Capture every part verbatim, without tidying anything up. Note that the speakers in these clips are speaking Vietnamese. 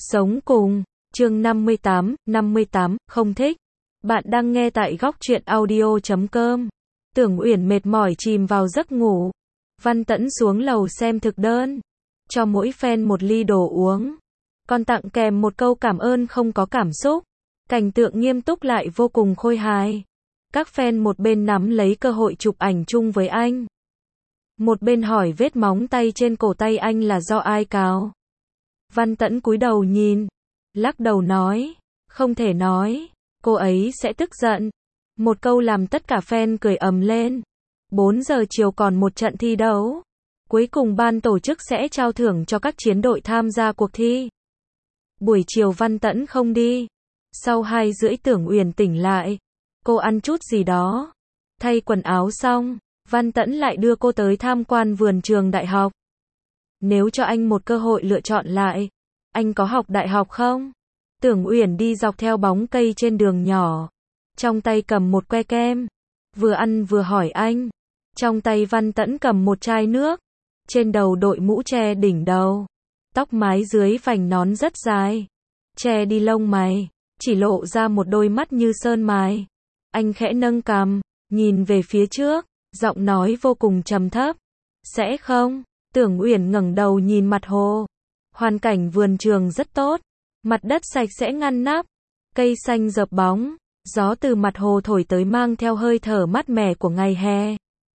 Sống cùng, chương năm mươi tám, năm mươi tám, không thích. Bạn đang nghe tại góc truyện audio chấm com. Tưởng Uyển mệt mỏi chìm vào giấc ngủ. Văn Tẫn xuống lầu xem thực đơn. Cho mỗi fan một ly đồ uống. Còn tặng kèm một câu cảm ơn không có cảm xúc. Cảnh tượng nghiêm túc lại vô cùng khôi hài. Các fan một bên nắm lấy cơ hội chụp ảnh chung với anh. Một bên hỏi vết móng tay trên cổ tay anh là do ai cào. Văn Tẫn cúi đầu nhìn, lắc đầu nói, không thể nói, cô ấy sẽ tức giận. Một câu làm tất cả fan cười ầm lên. bốn giờ chiều còn một trận thi đấu. Cuối cùng ban tổ chức sẽ trao thưởng cho các chiến đội tham gia cuộc thi. Buổi chiều Văn Tẫn không đi. Sau hai rưỡi Tưởng Uyển tỉnh lại. Cô ăn chút gì đó. Thay quần áo xong, Văn Tẫn lại đưa cô tới tham quan vườn trường đại học. Nếu cho anh một cơ hội lựa chọn lại, anh có học đại học không? Tưởng Uyển đi dọc theo bóng cây trên đường nhỏ. Trong tay cầm một que kem. Vừa ăn vừa hỏi anh. Trong tay Văn Tẫn cầm một chai nước. Trên đầu đội mũ che đỉnh đầu. Tóc mái dưới vành nón rất dài. Che đi lông mày. Chỉ lộ ra một đôi mắt như sơn mài. Anh khẽ nâng cằm, nhìn về phía trước. Giọng nói vô cùng trầm thấp. Sẽ không? Tưởng Uyển ngẩng đầu nhìn mặt hồ. Hoàn cảnh vườn trường rất tốt. Mặt đất sạch sẽ ngăn nắp. Cây xanh rợp bóng. Gió từ mặt hồ thổi tới mang theo hơi thở mát mẻ của ngày hè.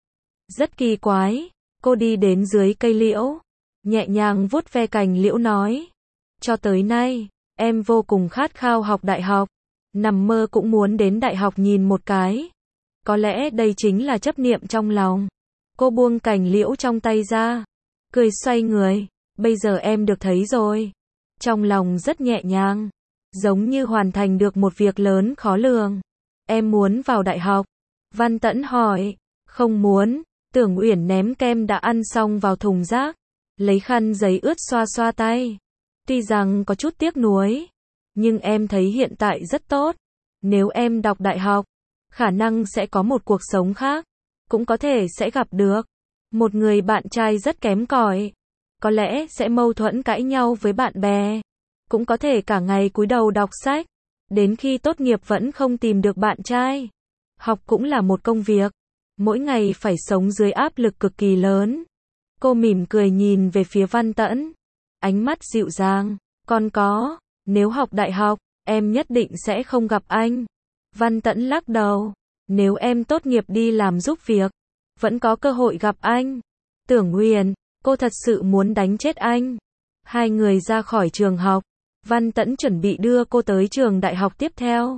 Rất kỳ quái. Cô đi đến dưới cây liễu. Nhẹ nhàng vuốt ve cành liễu nói. Cho tới nay, em vô cùng khát khao học đại học. Nằm mơ cũng muốn đến đại học nhìn một cái. Có lẽ đây chính là chấp niệm trong lòng. Cô buông cành liễu trong tay ra. Cười xoay người. Bây giờ em được thấy rồi. Trong lòng rất nhẹ nhàng. Giống như hoàn thành được một việc lớn khó lường. Em muốn vào đại học. Văn Tẫn hỏi. Không muốn. Tưởng Uyển ném kem đã ăn xong vào thùng rác. Lấy khăn giấy ướt xoa xoa tay. Tuy rằng có chút tiếc nuối. Nhưng em thấy hiện tại rất tốt. Nếu em đọc đại học, khả năng sẽ có một cuộc sống khác. Cũng có thể sẽ gặp được một người bạn trai rất kém cỏi. Có lẽ sẽ mâu thuẫn cãi nhau với bạn bè. Cũng có thể cả ngày cúi đầu đọc sách. Đến khi tốt nghiệp vẫn không tìm được bạn trai. Học cũng là một công việc. Mỗi ngày phải sống dưới áp lực cực kỳ lớn. Cô mỉm cười nhìn về phía Văn Tẫn. Ánh mắt dịu dàng. Còn có, nếu học đại học, em nhất định sẽ không gặp anh. Văn Tẫn lắc đầu. Nếu em tốt nghiệp đi làm giúp việc, vẫn có cơ hội gặp anh. Tưởng Uyển, cô thật sự muốn đánh chết anh. Hai người ra khỏi trường học. Văn Tẫn chuẩn bị đưa cô tới trường đại học tiếp theo.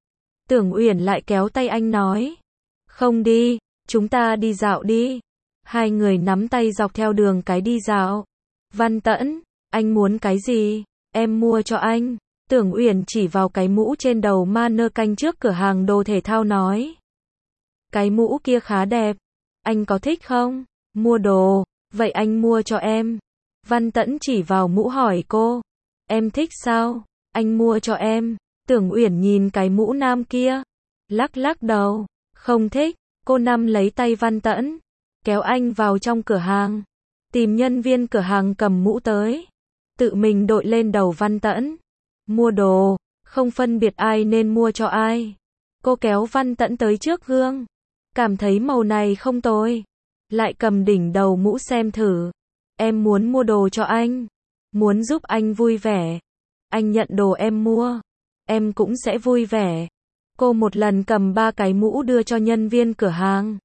Tưởng Uyển lại kéo tay anh nói. Không đi, chúng ta đi dạo đi. Hai người nắm tay dọc theo đường cái đi dạo. Văn Tẫn, anh muốn cái gì? Em mua cho anh. Tưởng Uyển chỉ vào cái mũ trên đầu mannequin trước cửa hàng đồ thể thao nói. Cái mũ kia khá đẹp. Anh có thích không? Mua đồ. Vậy anh mua cho em. Văn Tẫn chỉ vào mũ hỏi cô. Em thích sao? Anh mua cho em. Tưởng Uyển nhìn cái mũ nam kia. Lắc lắc đầu. Không thích. Cô nắm lấy tay Văn Tẫn. Kéo anh vào trong cửa hàng. Tìm nhân viên cửa hàng cầm mũ tới. Tự mình đội lên đầu Văn Tẫn. Mua đồ. Không phân biệt ai nên mua cho ai. Cô kéo Văn Tẫn tới trước gương. Cảm thấy màu này không tồi. Lại cầm đỉnh đầu mũ xem thử. Em muốn mua đồ cho anh. Muốn giúp anh vui vẻ. Anh nhận đồ em mua. Em cũng sẽ vui vẻ. Cô một lần cầm ba cái mũ đưa cho nhân viên cửa hàng.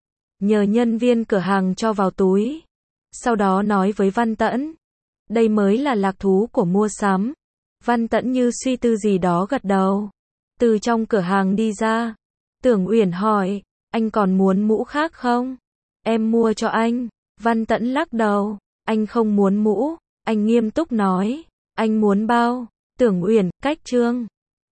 Nhờ nhân viên cửa hàng cho vào túi. Sau đó nói với Văn Tẫn. Đây mới là lạc thú của mua sắm. Văn Tẫn như suy tư gì đó gật đầu. Từ trong cửa hàng đi ra. Tưởng Uyển hỏi. Anh còn muốn mũ khác không? Em mua cho anh. Văn Tẫn lắc đầu. Anh không muốn mũ. Anh nghiêm túc nói. Anh muốn bao. Tưởng Uyển, cách chương.